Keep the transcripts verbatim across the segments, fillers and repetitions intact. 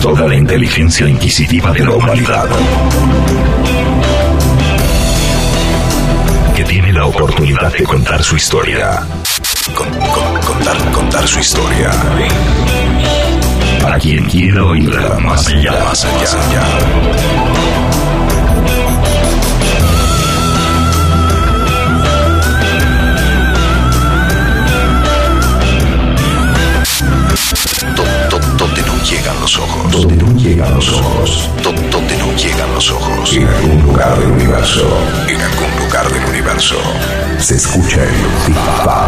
toda la inteligencia inquisitiva de la humanidad, que tiene la oportunidad de contar su historia. Con, con, contar, contar su historia. Para quien quiera oírla más allá, más allá, más allá. Donde no llegan los ojos. Donde no llegan los ojos. Donde no llegan los ojos. En algún lugar del universo. En algún lugar del universo. Se escucha el Big Bang.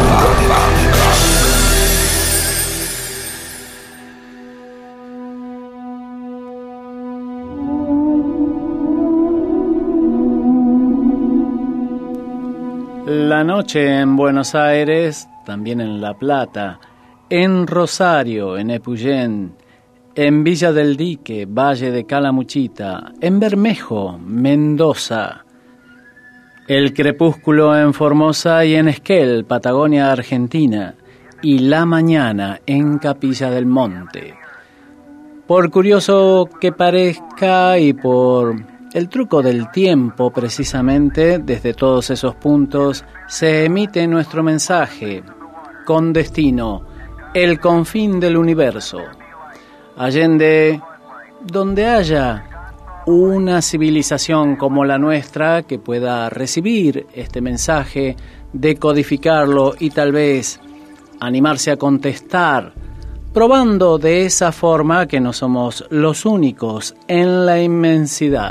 La noche en Buenos Aires, también en La Plata, en Rosario, en Epuyén, en Villa del Dique, Valle de Calamuchita, en Bermejo, Mendoza, el crepúsculo en Formosa y en Esquel, Patagonia, Argentina, y la mañana en Capilla del Monte. Por curioso que parezca y por el truco del tiempo, precisamente, desde todos esos puntos se emite nuestro mensaje con destino, el confín del universo. Allende, donde haya una civilización como la nuestra que pueda recibir este mensaje, decodificarlo y tal vez animarse a contestar, probando de esa forma que no somos los únicos en la inmensidad.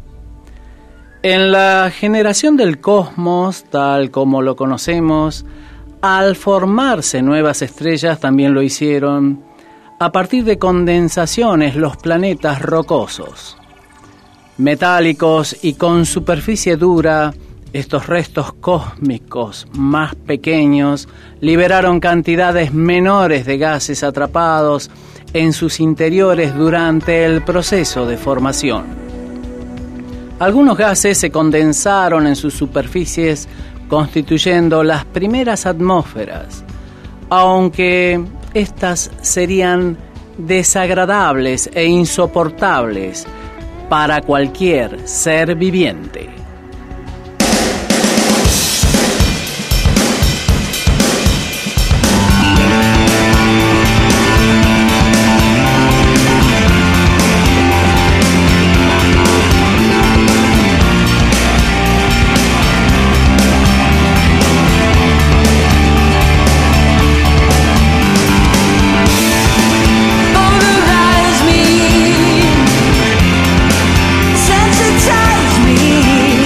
En la generación del cosmos, tal como lo conocemos, al formarse nuevas estrellas también lo hicieron a partir de condensaciones los planetas rocosos. Metálicos y con superficie dura, estos restos cósmicos más pequeños liberaron cantidades menores de gases atrapados en sus interiores durante el proceso de formación. Algunos gases se condensaron en sus superficies constituyendo las primeras atmósferas, aunque estas serían desagradables e insoportables para cualquier ser viviente. Sensitize me.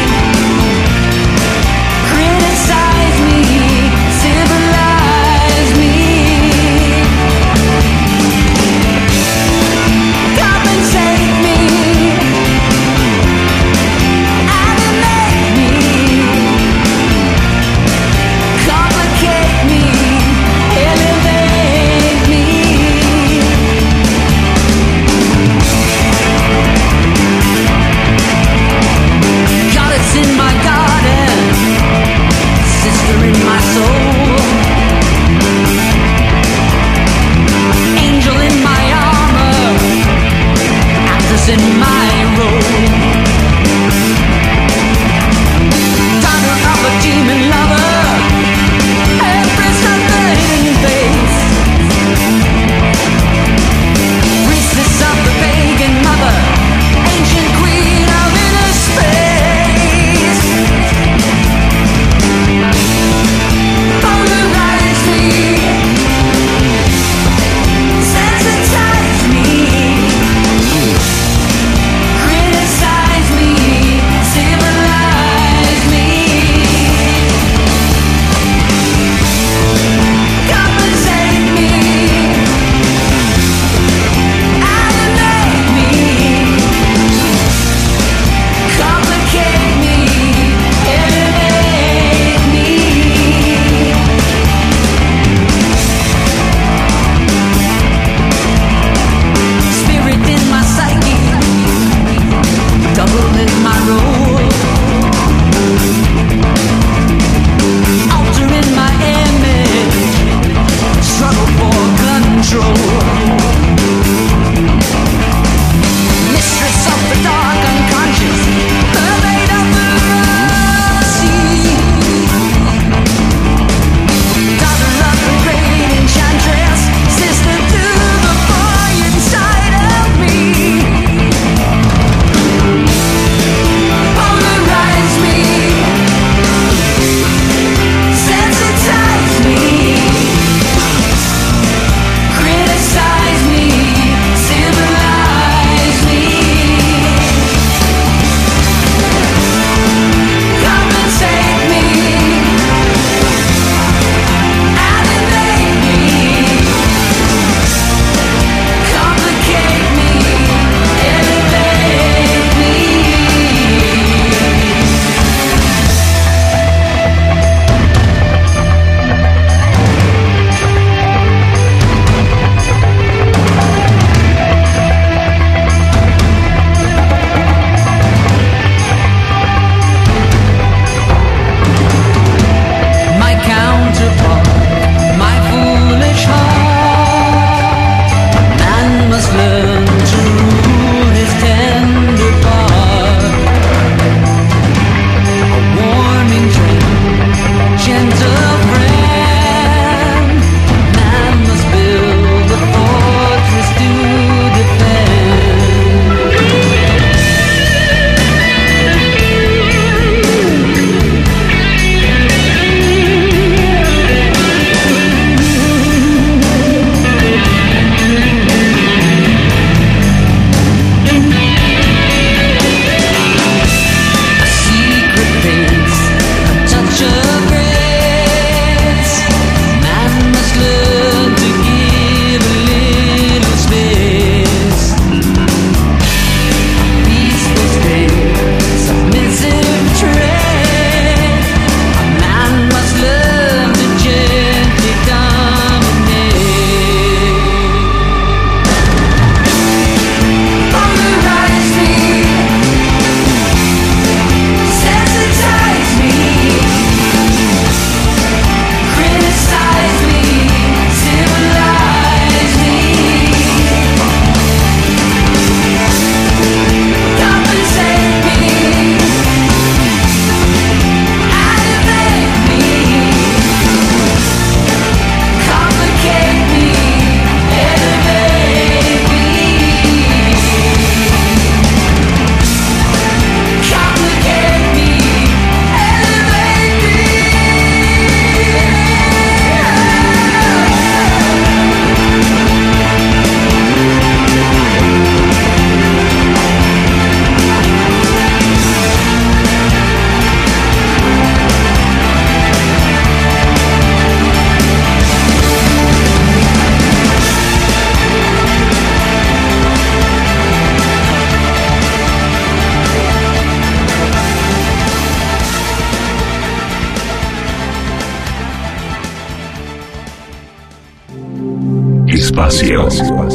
Espacio.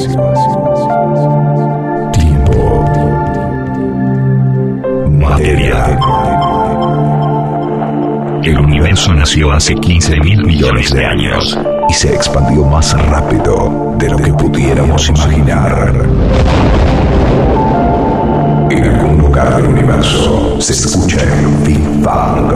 Tiempo. Materia. El universo nació hace quince mil millones de años y se expandió más rápido de lo que pudiéramos imaginar. En algún lugar del universo se escucha el Big Bang.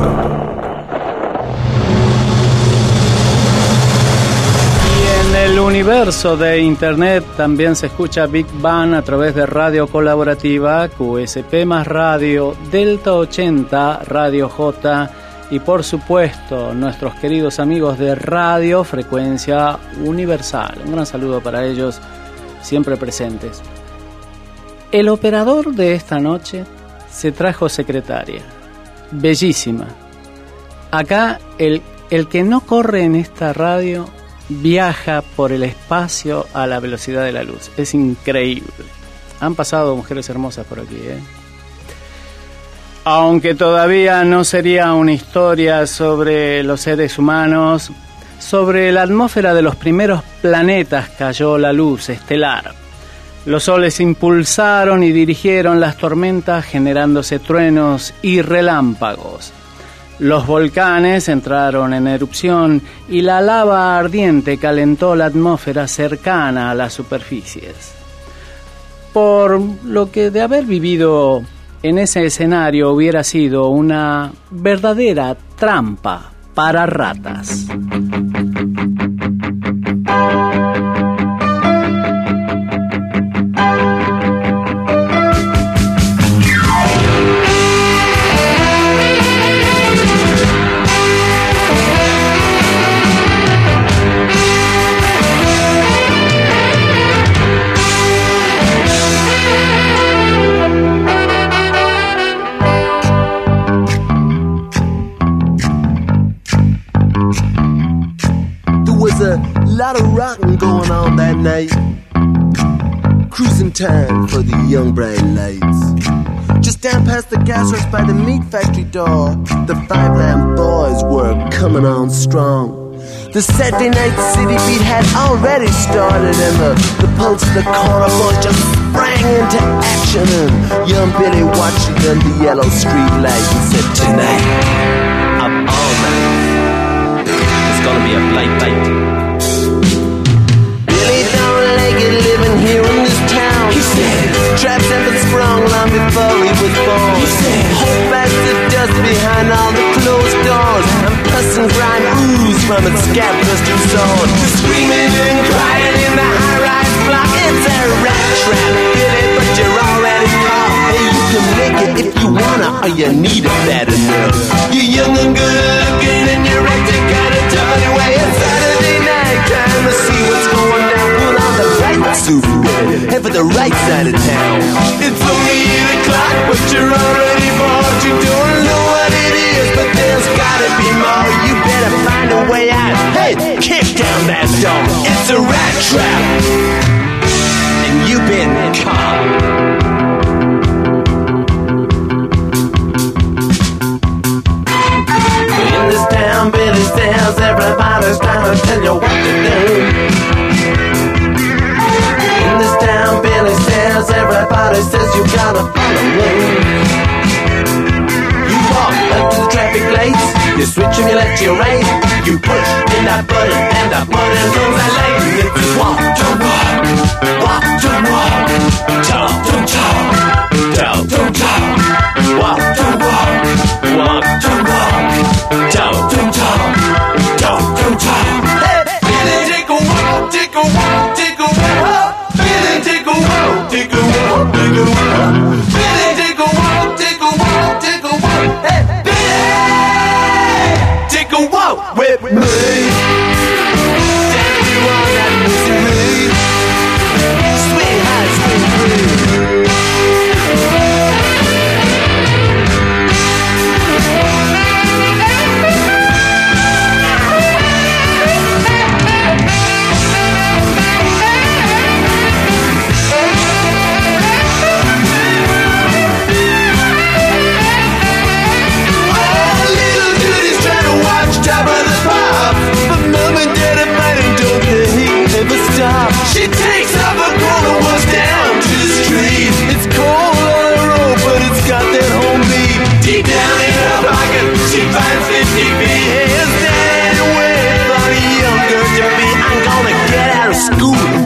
En el universo de Internet también se escucha Big Bang a través de Radio Colaborativa, Q S P más Radio, Delta ochenta, Radio J y por supuesto nuestros queridos amigos de Radio Frecuencia Universal. Un gran saludo para ellos, siempre presentes. El operador de esta noche se trajo secretaria, bellísima. Acá el, el que no corre en esta radio viaja por el espacio a la velocidad de la luz. Es increíble. Han pasado mujeres hermosas por aquí, ¿eh? Aunque todavía no sería una historia sobre los seres humanos, sobre la atmósfera de los primeros planetas cayó la luz estelar. Los soles impulsaron y dirigieron las tormentas generándose truenos y relámpagos. Los volcanes entraron en erupción y la lava ardiente calentó la atmósfera cercana a las superficies. Por lo que de haber vivido en ese escenario hubiera sido una verdadera trampa para ratas. Lot of rockin' going on that night. Cruising time for the young bright lights. Just down past the gas works by the meat factory door, the Five Lamb Boys were coming on strong. The Saturday night city beat had already started, and the, the pulse of the corner boys just sprang into action. And young Billy watched it under the yellow street light and said, "Tonight, I'm all night. It's gonna be a blight night." Living here in this town, he said, traps have been sprung long before he was born. He said, hope as the dust behind all the closed doors, and pus and grime ooze from its scab-blistered sword. Screaming and crying in the high-rise block, it's a rat trap, Billy, but you're already caught. Hey, you can make it if you wanna, or you need it bad enough. You're young and good-looking, and you're acting kinda tough anyway. It's Saturday night, time to see what's going down. Put on the right suit, head for the right side of town. It's only eight o'clock, but you're already bored. You don't know what it is, but there's gotta be more. You better find a way out. Hey, kick down that door. It's a rat trap, and you've been caught. In this town, Billy says everybody's trying to tell you what to do. In this town, Billy says everybody says you gotta follow me. You walk up to the traffic lights, you switch and you left to your right. You push in that button and that button goes that light. And if you walk, don't walk, walk, don't walk, talk, don't talk, talk, don't talk, walk, don't walk, walk, don't walk, talk, don't talk, talk, don't talk. Hey, Billy, take a walk, take a walk, take a walk. Billy, take a walk, take a walk, take a walk. Billy, take a walk, take a walk, take a walk. Hey, Billy, take a walk with me. Tell me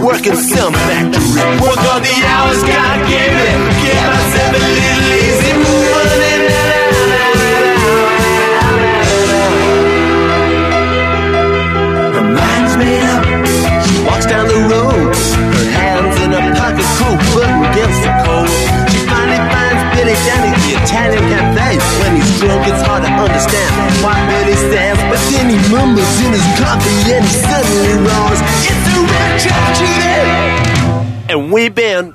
work in some factory. Work all the hours God gave me, give myself a little easy money. Her mind's made up, she walks down the road, her hands in her pocket, cool foot against the cold. She finally finds Billy down at the Italian cafe. When he's drunk, it's hard to understand why Billy stands, but then he mumbles in his coffee and he suddenly roars, "It's a red trap today!" And we've been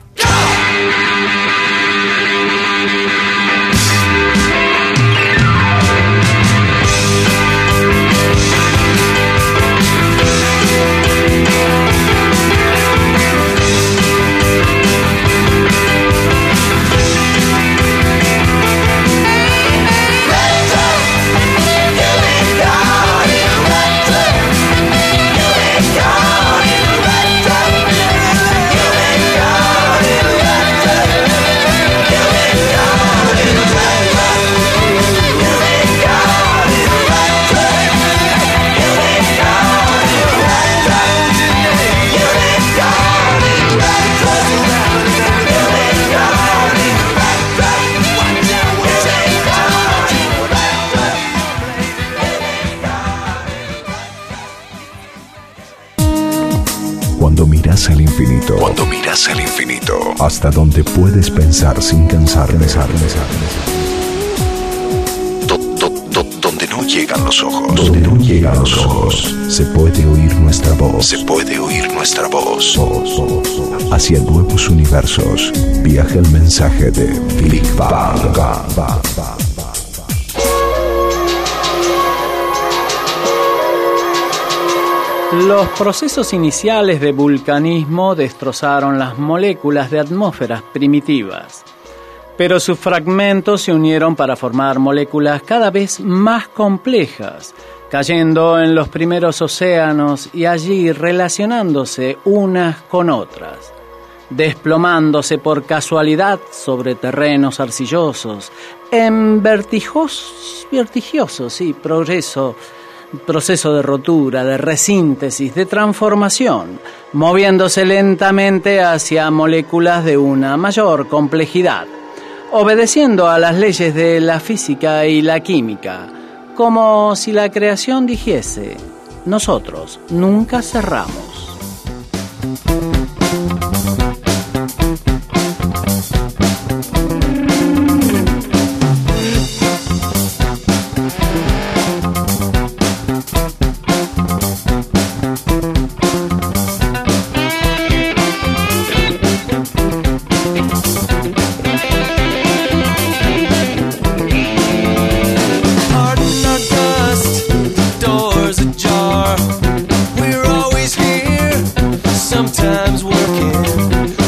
Cuando miras al infinito, cuando miras al infinito, hasta donde puedes pensar sin cansar, pensar, pensar, do, do, do, donde no llegan los ojos, donde no llegan los ojos, se puede oír nuestra voz, se puede oír nuestra voz. Hacia nuevos universos viaja el mensaje de Big Bang. Los procesos iniciales de vulcanismo destrozaron las moléculas de atmósferas primitivas, pero sus fragmentos se unieron para formar moléculas cada vez más complejas, cayendo en los primeros océanos y allí relacionándose unas con otras, desplomándose por casualidad sobre terrenos arcillosos, en vertigioso, vertigioso sí, progreso, proceso de rotura, de resíntesis, de transformación, moviéndose lentamente hacia moléculas de una mayor complejidad, obedeciendo a las leyes de la física y la química, como si la creación dijese: nosotros nunca cerramos. sometimes working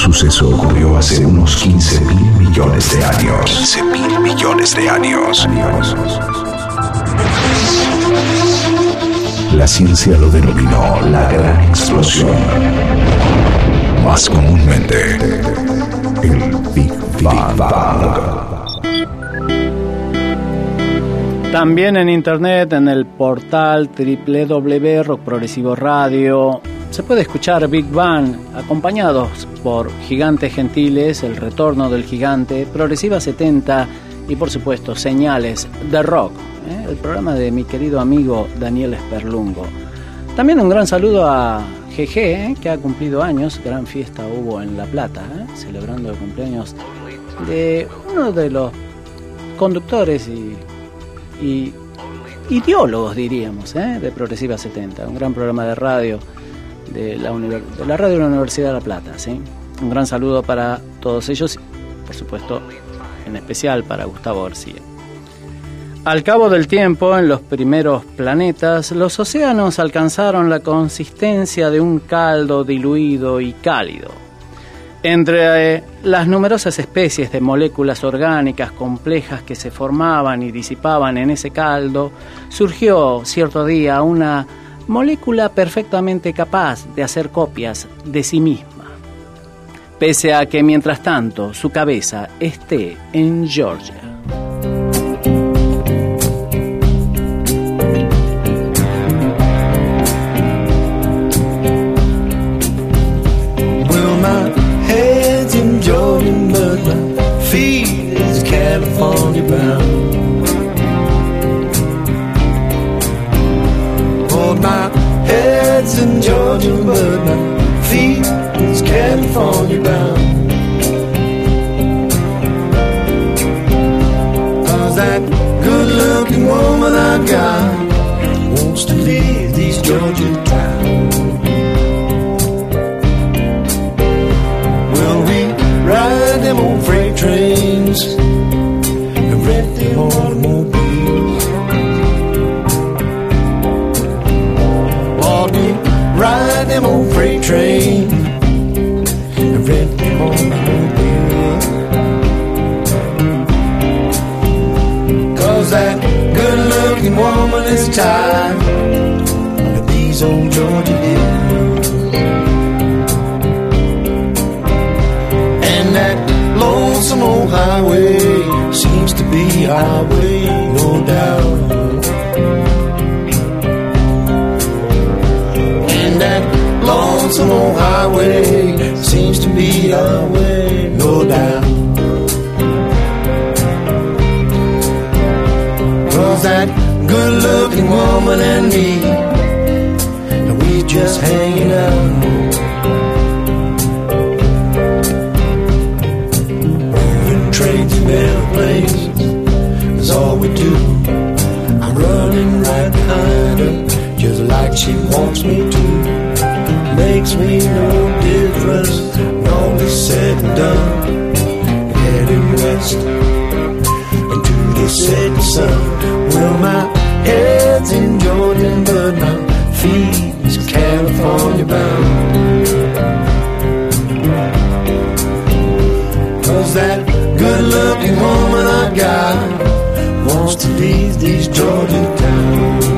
suceso ocurrió hace unos quince mil millones de años. quince mil millones de años. La ciencia lo denominó la gran explosión. Más comúnmente, el Big Bang. También en internet, en el portal doble u doble u doble u punto rock progresivo radio, se puede escuchar Big Bang acompañados por Gigantes Gentiles, El Retorno del Gigante, Progresiva setenta y por supuesto Señales de Rock, ¿eh? El programa de mi querido amigo Daniel Esperlungo. También un gran saludo a G G, ¿eh? que ha cumplido años, gran fiesta hubo en La Plata, ¿eh? celebrando el cumpleaños de uno de los conductores y, y ideólogos, diríamos, ¿eh? de Progresiva setenta, un gran programa de radio de la, univers- de la radio de la Universidad de La Plata, ¿sí? Un gran saludo para todos ellos y por supuesto en especial para Gustavo García. Al cabo del tiempo, en los primeros planetas, los océanos alcanzaron la consistencia de un caldo diluido y cálido. Entre eh, las numerosas especies de moléculas orgánicas complejas que se formaban y disipaban en ese caldo, surgió cierto día una molécula perfectamente capaz de hacer copias de sí misma, pese a que mientras tanto su cabeza esté en Georgia. Well, my head's in Georgia, but my feet is California bound. My head's in Georgia, but my feet is California bound. Cause that good-looking woman I got wants to leave these Georgia towns. Well, we ride them old freight trains and rent them automobiles. Ride them old freight train and rent them automobiles. Cause that good-looking woman is tired of these old Georgia hills. And that lonesome old highway seems to be our way, no doubt. That lonesome old highway seems to be our way, no doubt. Cause that good-looking woman and me, we just hanging out. Moving trains and airplanes is all we do. I'm running right behind her, just like she wants me to. Makes me no difference when all is said and done. Heading west into the setting sun. Well, my head's in Georgia, but my feet is California bound. Cause that good-looking woman I got wants to leave these Georgia towns.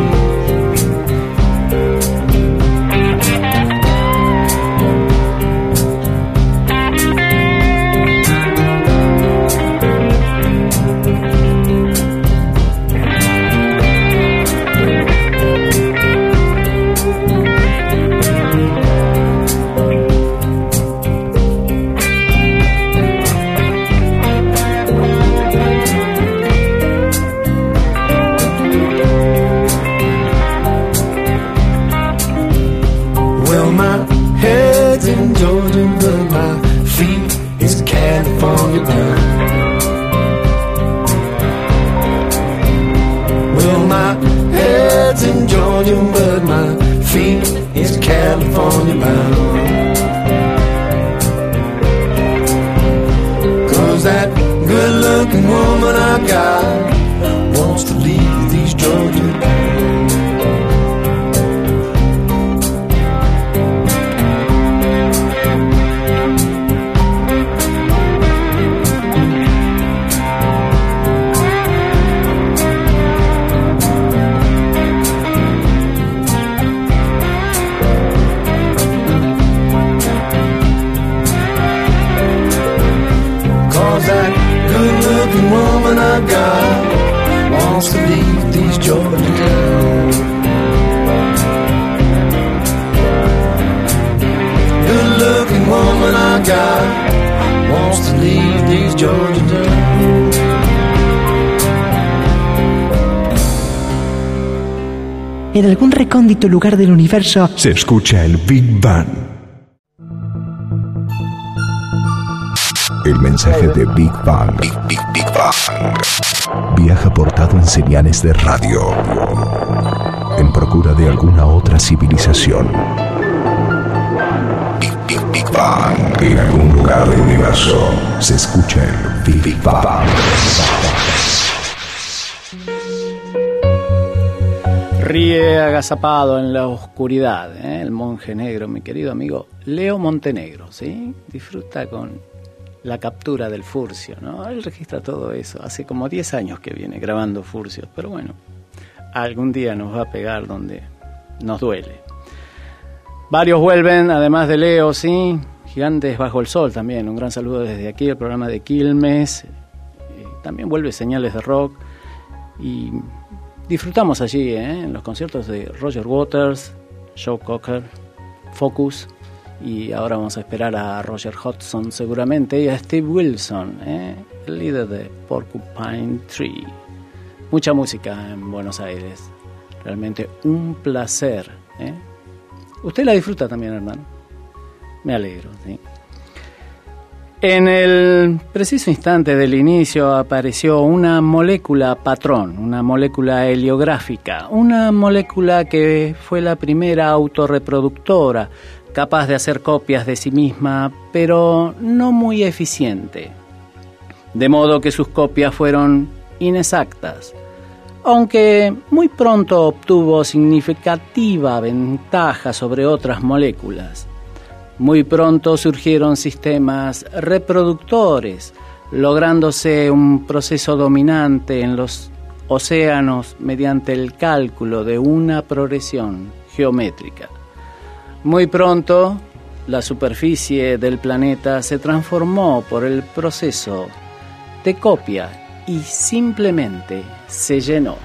But my feet is California bound. Cause that good-looking woman I got wants to leave these Georgia towns. God wants to leave these Georgia towns. En algún recóndito lugar del universo se escucha el Big Bang. El mensaje de Big Bang. Big, Big, Big Bang. Viaja portado en señales de radio en procura de alguna otra civilización. Big, Big, Big Bang. En algún lugar del universo se escucha el Big, Big Bang. Ríe agazapado en la oscuridad, ¿eh? El monje negro, mi querido amigo Leo Montenegro, ¿sí? Disfruta con la captura del furcio, ¿no? Él registra todo eso. Hace como diez años que viene grabando furcios, pero bueno, algún día nos va a pegar donde nos duele. Varios vuelven, además de Leo, ¿sí? Gigantes bajo el sol también. Un gran saludo desde aquí, el programa de Quilmes. Eh, también vuelve Señales de Rock. Y disfrutamos allí, ¿eh? En los conciertos de Roger Waters, Joe Cocker, Focus. Y ahora vamos a esperar a Roger Hodgson seguramente y a Steve Wilson, ¿eh? El líder de Porcupine Tree. Mucha música en Buenos Aires. Realmente un placer, ¿eh? Usted la disfruta también, hermano. Me alegro, ¿sí? En el preciso instante del inicio apareció una molécula patrón, una molécula heliográfica, una molécula que fue la primera autorreproductora, capaz de hacer copias de sí misma, pero no muy eficiente. De modo que sus copias fueron inexactas, aunque muy pronto obtuvo significativa ventaja sobre otras moléculas. Muy pronto surgieron sistemas reproductores, lográndose un proceso dominante en los océanos mediante el cálculo de una progresión geométrica. Muy pronto, la superficie del planeta se transformó por el proceso de copia y simplemente se llenó.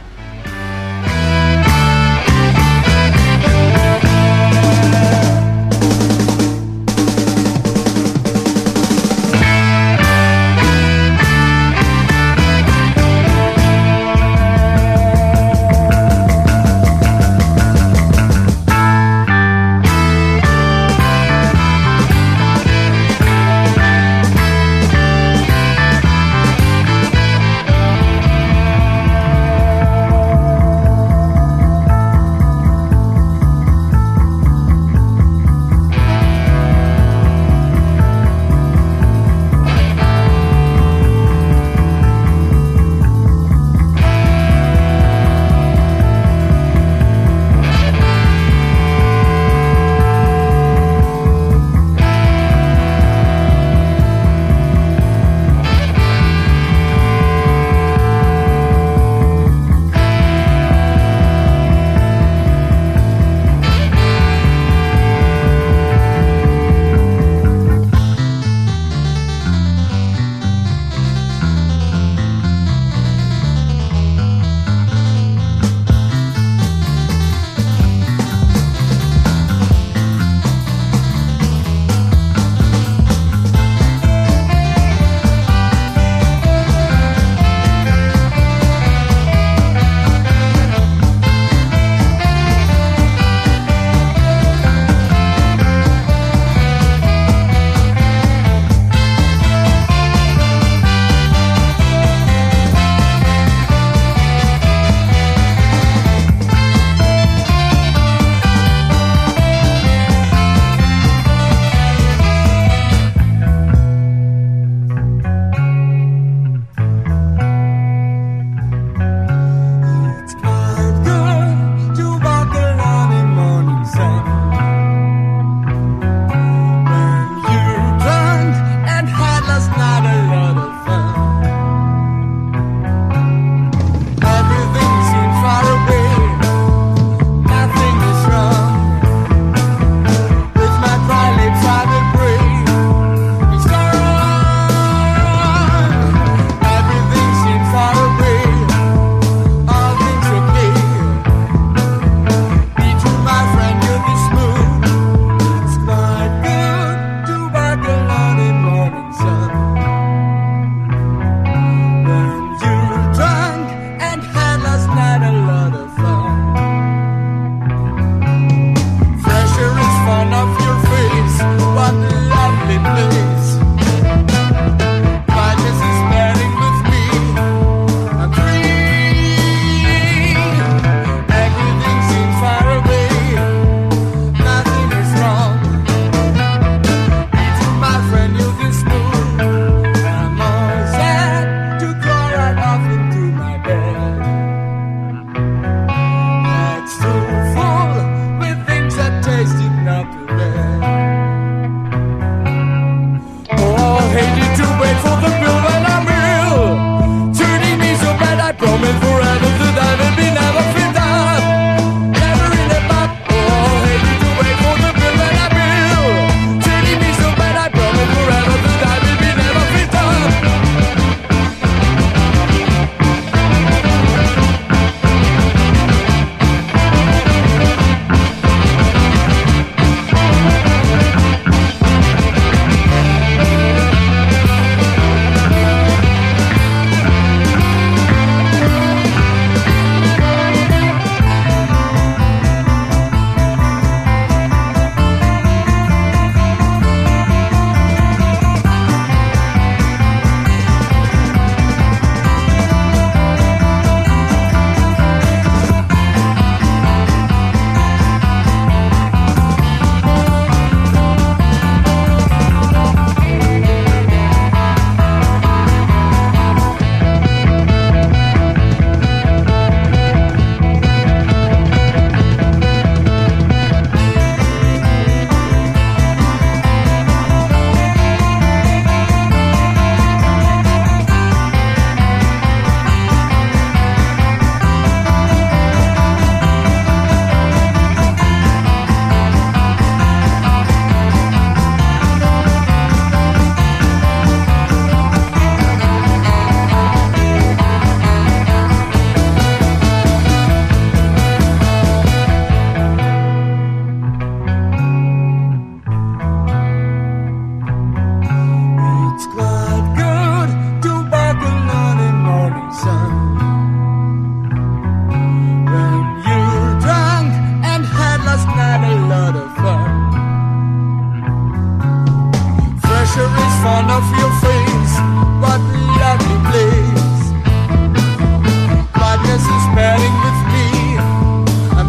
none of your face. What a lovely place. Madness is pairing with me. I'm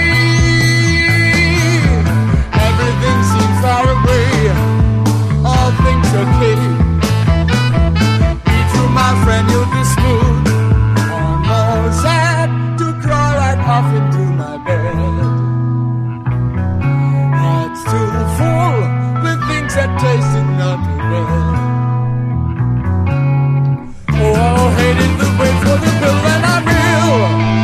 free. Everything seems far away. All things okay. Be true, my friend, you'll be smooth. Almost sad to crawl right off into my bed. Heart's too full with things that tasted not too bad. Oh, I hated the wait for the bill and I will.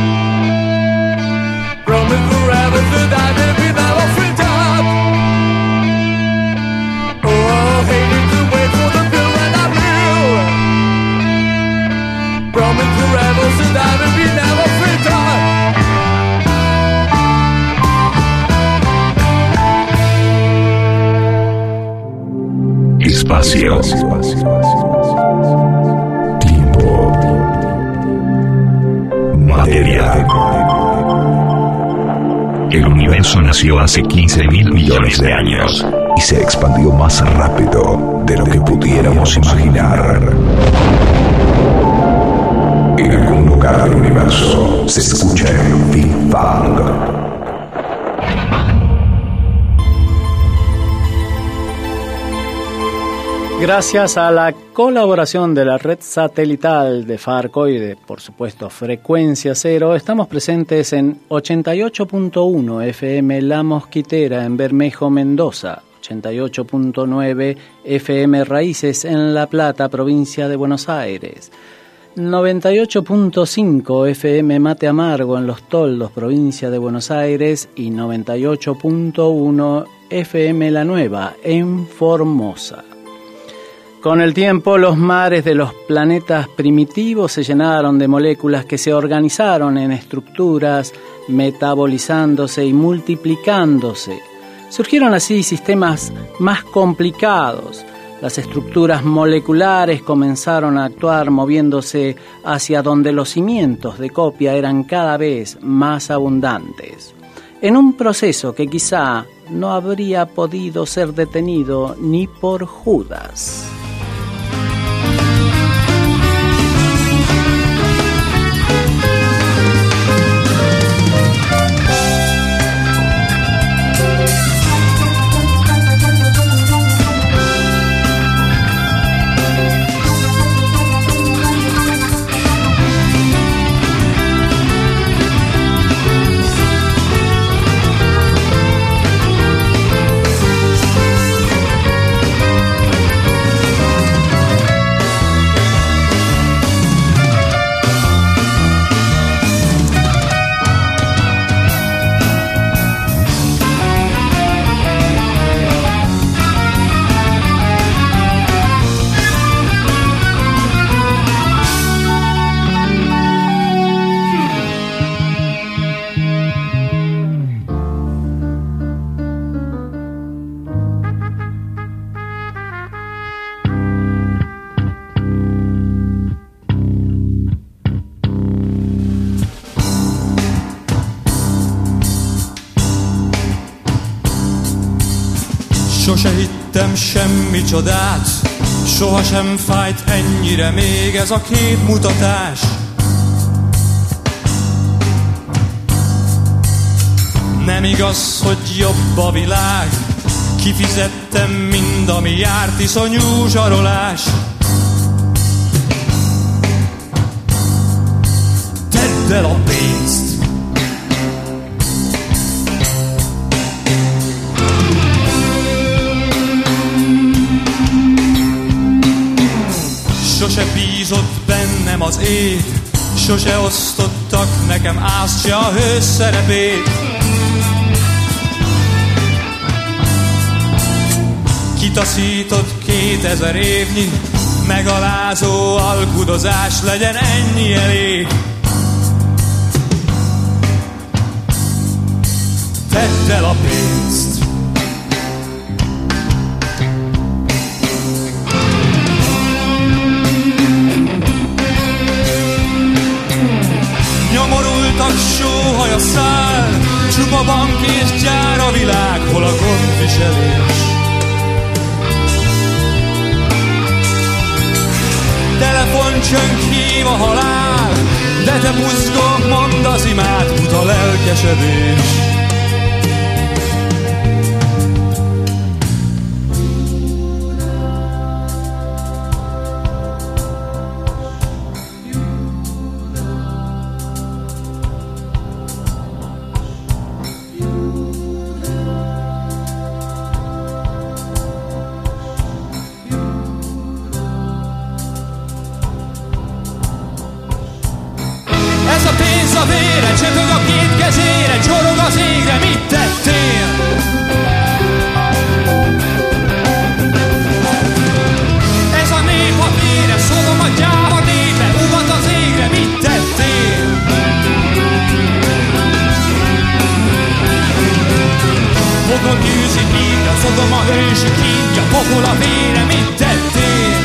Promise forever that I may be never filled up. Oh, I hated the wait for the bill and I will. Promise forever that I may be never filled up. Espacio. Tiempo. Materia. El universo nació hace quince mil millones de años y se expandió más rápido de lo que pudiéramos imaginar. En algún lugar del universo se escucha el Big Bang. Gracias a la colaboración de la red satelital de Farcoide, por supuesto Frecuencia Cero, estamos presentes en ochenta y ocho punto uno F M La Mosquitera en Bermejo, Mendoza, ochenta y ocho punto nueve F M Raíces en La Plata, provincia de Buenos Aires, noventa y ocho punto cinco F M Mate Amargo en Los Toldos, provincia de Buenos Aires, y noventa y ocho punto uno F M La Nueva en Formosa. Con el tiempo, los mares de los planetas primitivos se llenaron de moléculas que se organizaron en estructuras, metabolizándose y multiplicándose. Surgieron así sistemas más complicados. Las estructuras moleculares comenzaron a actuar moviéndose hacia donde los cimientos de copia eran cada vez más abundantes, en un proceso que quizá no habría podido ser detenido ni por Judas. Sose hittem semmi csodát, sohasem fájt ennyire még ez a képmutatás. Nem igaz, hogy jobb a világ, kifizettem mind, ami járt, iszonyú zsarolás. Tedd el a pénzt! Sose bízott bennem az ég, sose osztottak nekem ázt se a hős szerepét. Kitaszított kétezer évnyi megalázó alkudozás, legyen ennyi elég. Tedd el a pénzt! Nyomorultak sóhaj a szál, csupa bank és gyár a világ, hol a gondviselés. csönk hív a halál, de te buzgó, mondd az imát, buta lelkesedés. Ez a pénz a vére, csöpög a két kezére, csorog az égre, mit tettél? Ez a nép a vére, Szodom a gyáva népe, ugat az égre, mit tettél? Fogon űzi hívja, Szodom a ősi kínja, pokol a vére, mit tettél?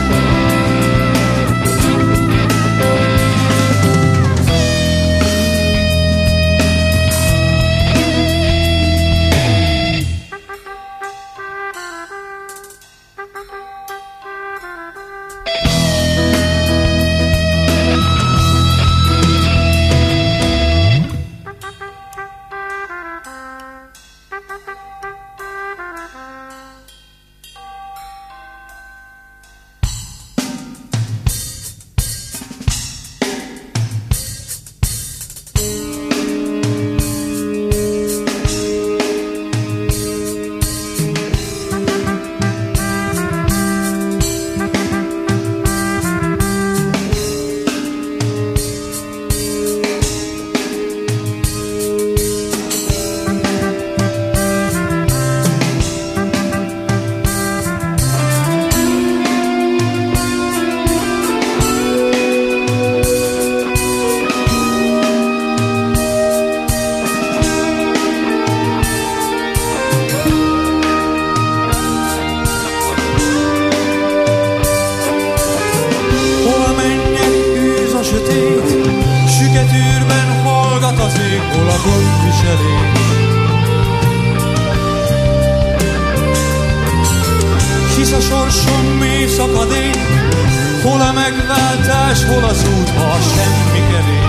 Hisz a sorsom mély szakadék, hol a megváltás, hol az út, ha a semmi kevés.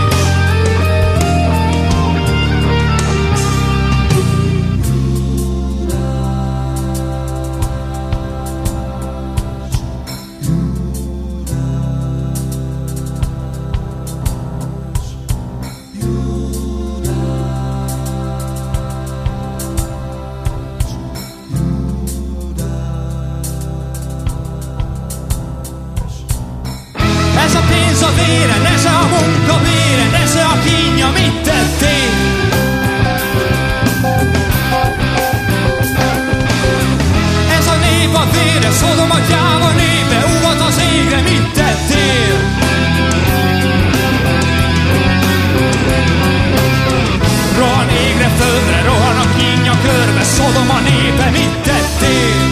Ez a pénz a véren, ez a munka véren, ez a kínja, mit tettél? Ez a nép a vére, Szodom a gyáva népe, ugat az égre, mit tettél? Rohan égre, földre, rohan a kínja körbe, Szodom a népe, mit tettél?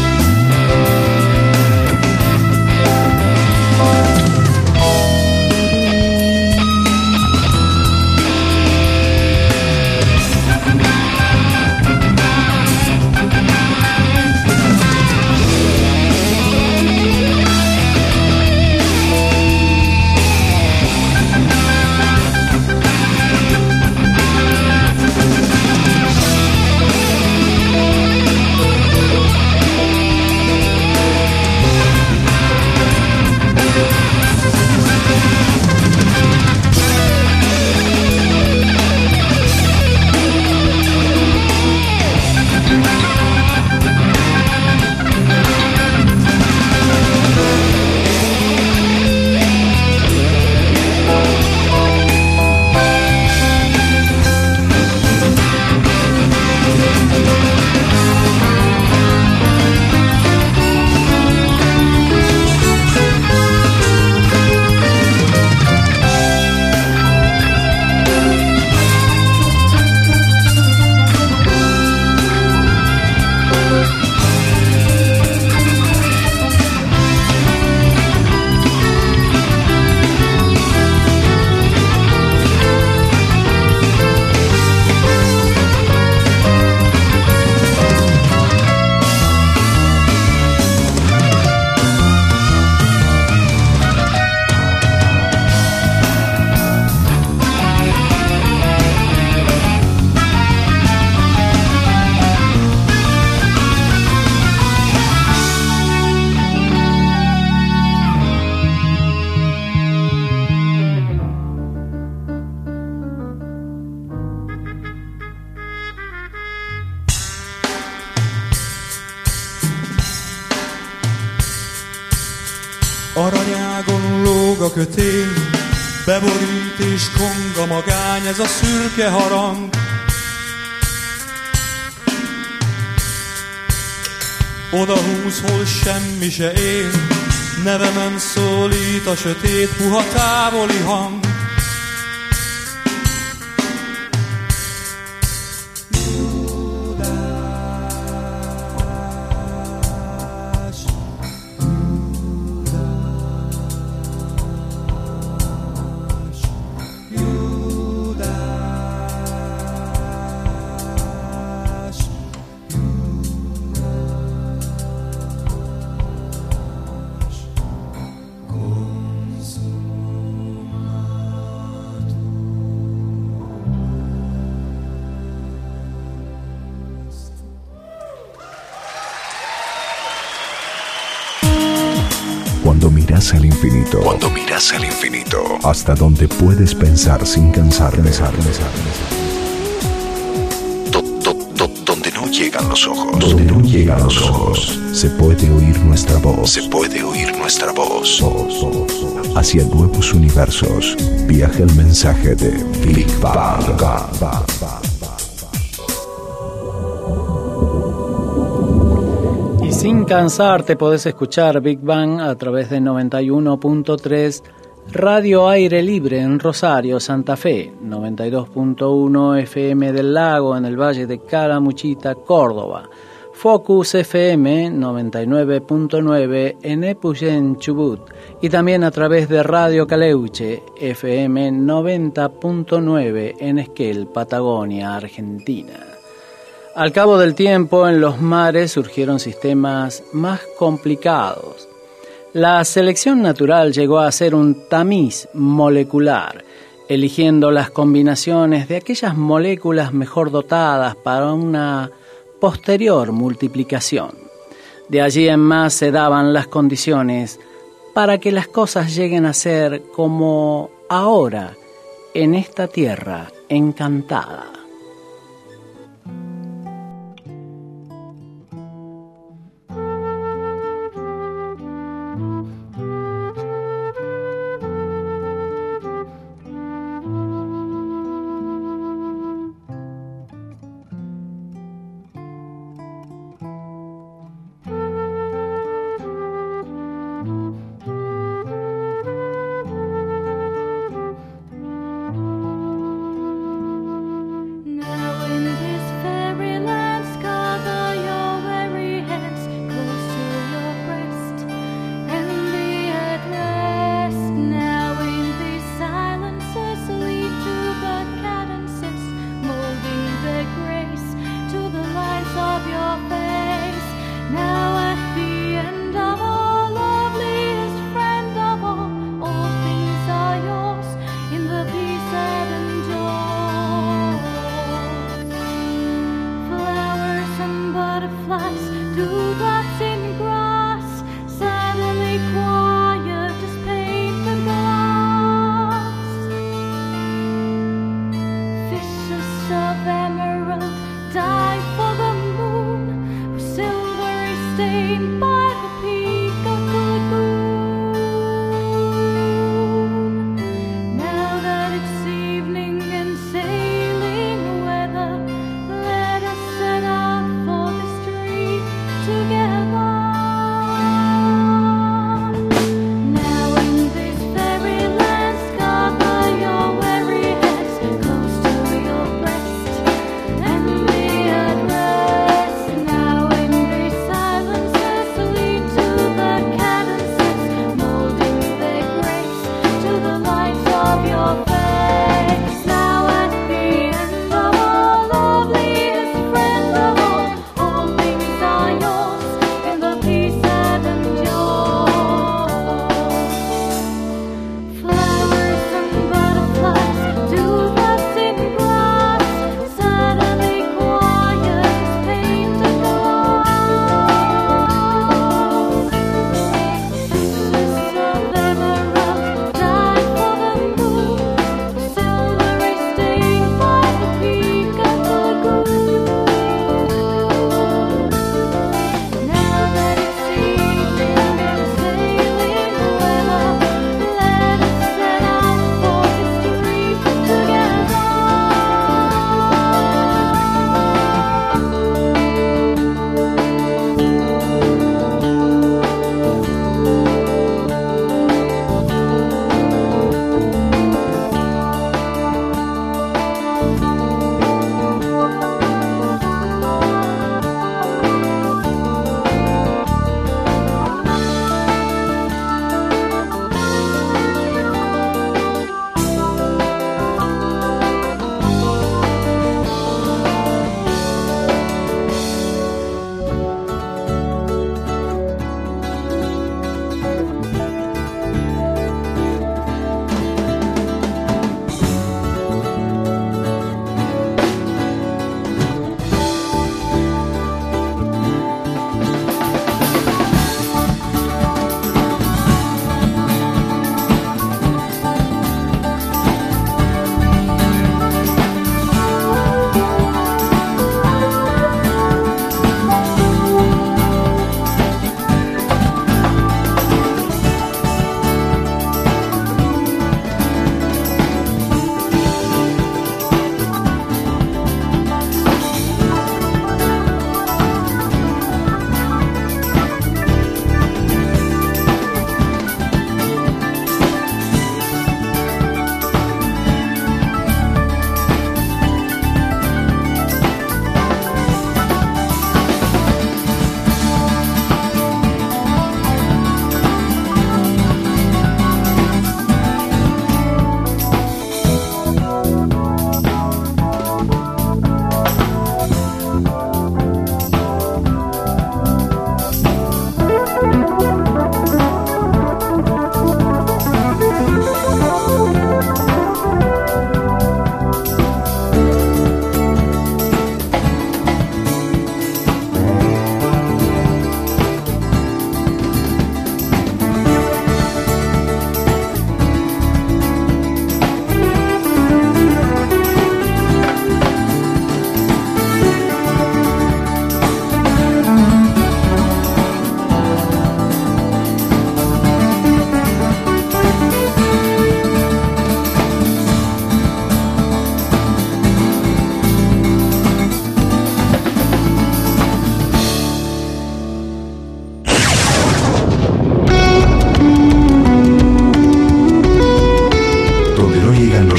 Aranyágon lóg a kötény, beborít és kong a magány, ez a szürke harang. Odahúz, hol semmi se él, nevemen szólít a sötét, puha távoli hang. Cuando miras al infinito, cuando miras al infinito, hasta donde puedes pensar sin cansar, pensar, pensar, do, do, do, donde no llegan los ojos, donde no llegan los ojos, se puede oír nuestra voz, se puede oír nuestra voz. Hacia nuevos universos viaja el mensaje de Big Bang. Sin cansarte podés escuchar Big Bang a través de noventa y uno punto tres Radio Aire Libre en Rosario, Santa Fe, noventa y dos punto uno F M del Lago en el Valle de Calamuchita, Córdoba, Focus F M noventa y nueve punto nueve en Epuyén, Chubut, y también a través de Radio Caleuche F M noventa punto nueve en Esquel, Patagonia, Argentina. Al cabo del tiempo, en los mares surgieron sistemas más complicados. La selección natural llegó a ser un tamiz molecular, eligiendo las combinaciones de aquellas moléculas mejor dotadas para una posterior multiplicación. De allí en más se daban las condiciones para que las cosas lleguen a ser como ahora, en esta tierra encantada.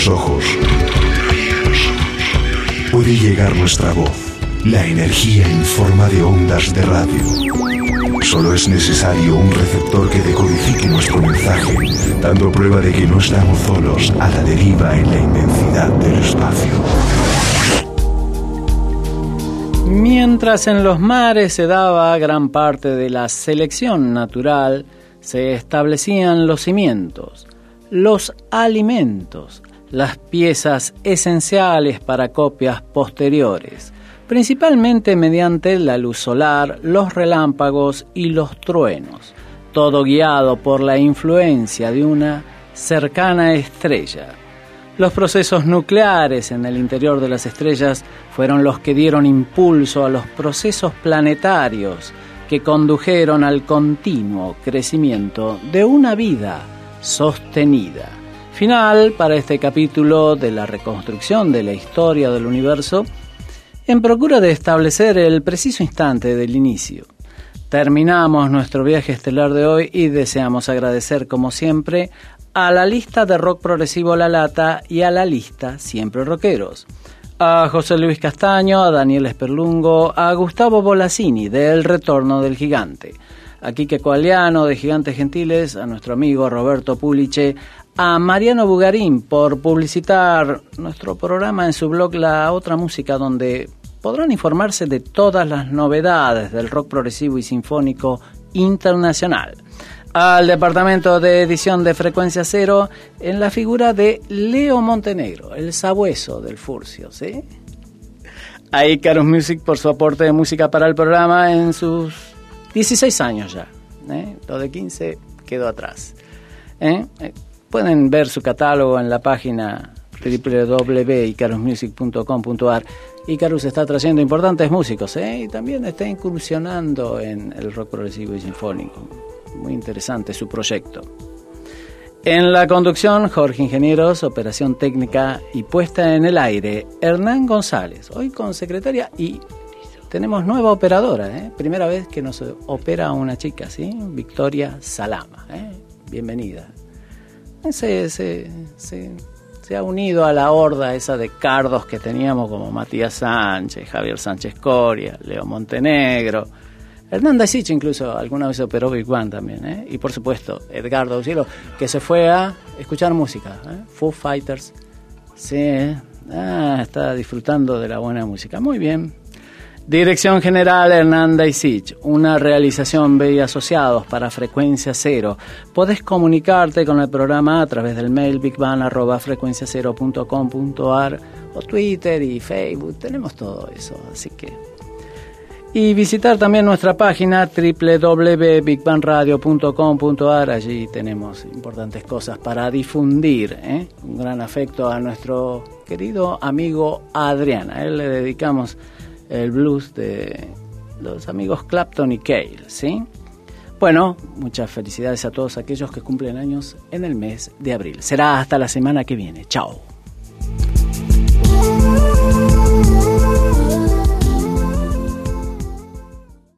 los ojos, puede llegar nuestra voz, la energía en forma de ondas de radio. Solo es necesario un receptor que decodifique nuestro mensaje, dando prueba de que no estamos solos a la deriva en la inmensidad del espacio. Mientras en los mares se daba gran parte de la selección natural, se establecían los cimientos, los alimentos, las piezas esenciales para copias posteriores, principalmente mediante la luz solar, los relámpagos y los truenos, todo guiado por la influencia de una cercana estrella. Los procesos nucleares en el interior de las estrellas fueron los que dieron impulso a los procesos planetarios que condujeron al continuo crecimiento de una vida sostenida. Final para este capítulo de la reconstrucción de la historia del universo, en procura de establecer el preciso instante del inicio. Terminamos nuestro viaje estelar de hoy y deseamos agradecer, como siempre, a la lista de rock progresivo La Lata y a la lista Siempre Rockeros. A José Luis Castaño, a Daniel Esperlungo, a Gustavo Bolasini de El Retorno del Gigante, a Quique Coaliano de Gigantes Gentiles, a nuestro amigo Roberto Puliche, a Mariano Bugarín por publicitar nuestro programa en su blog La Otra Música, donde podrán informarse de todas las novedades del rock progresivo y sinfónico internacional. Al departamento de edición de Frecuencia Cero, en la figura de Leo Montenegro, el sabueso del Furcio, ¿sí? A Icarus Music por su aporte de música para el programa en sus dieciséis años ya, ¿eh? Lo de quince quedó atrás, ¿eh? Pueden ver su catálogo en la página doble u doble u doble u punto icarus music punto com punto a r. Icarus está trayendo importantes músicos, ¿eh? Y también está incursionando en el rock progresivo y sinfónico. Muy interesante su proyecto. En la conducción, Jorge Ingenieros, operación técnica y puesta en el aire, Hernán González, hoy con secretaria, y tenemos nueva operadora, ¿eh? Primera vez que nos opera una chica, ¿sí? Victoria Salama, ¿eh? Bienvenida. Se, se, se, se ha unido a la horda esa de cardos que teníamos como Matías Sánchez, Javier Sánchez Coria, Leo Montenegro, Hernán Daisich incluso alguna vez operó Big Bang también, ¿eh? Y por supuesto Edgardo Auxilo, que se fue a escuchar música, ¿eh? Foo Fighters, sí, ah, está disfrutando de la buena música, muy bien. Dirección General Hernán Daisich, una realización B y Asociados para Frecuencia Cero. Podés comunicarte con el programa a través del mail bigbang arroba frecuencia cero punto com punto a r o Twitter y Facebook, tenemos todo eso, así que... Y visitar también nuestra página doble u doble u doble u punto big bang radio punto com punto a r, allí tenemos importantes cosas para difundir, ¿eh? Un gran afecto a nuestro querido amigo Adrián, a él le dedicamos el blues de los amigos Clapton y Cale, ¿sí? Bueno, muchas felicidades a todos aquellos que cumplen años en el mes de abril. Será hasta la semana que viene. Chao.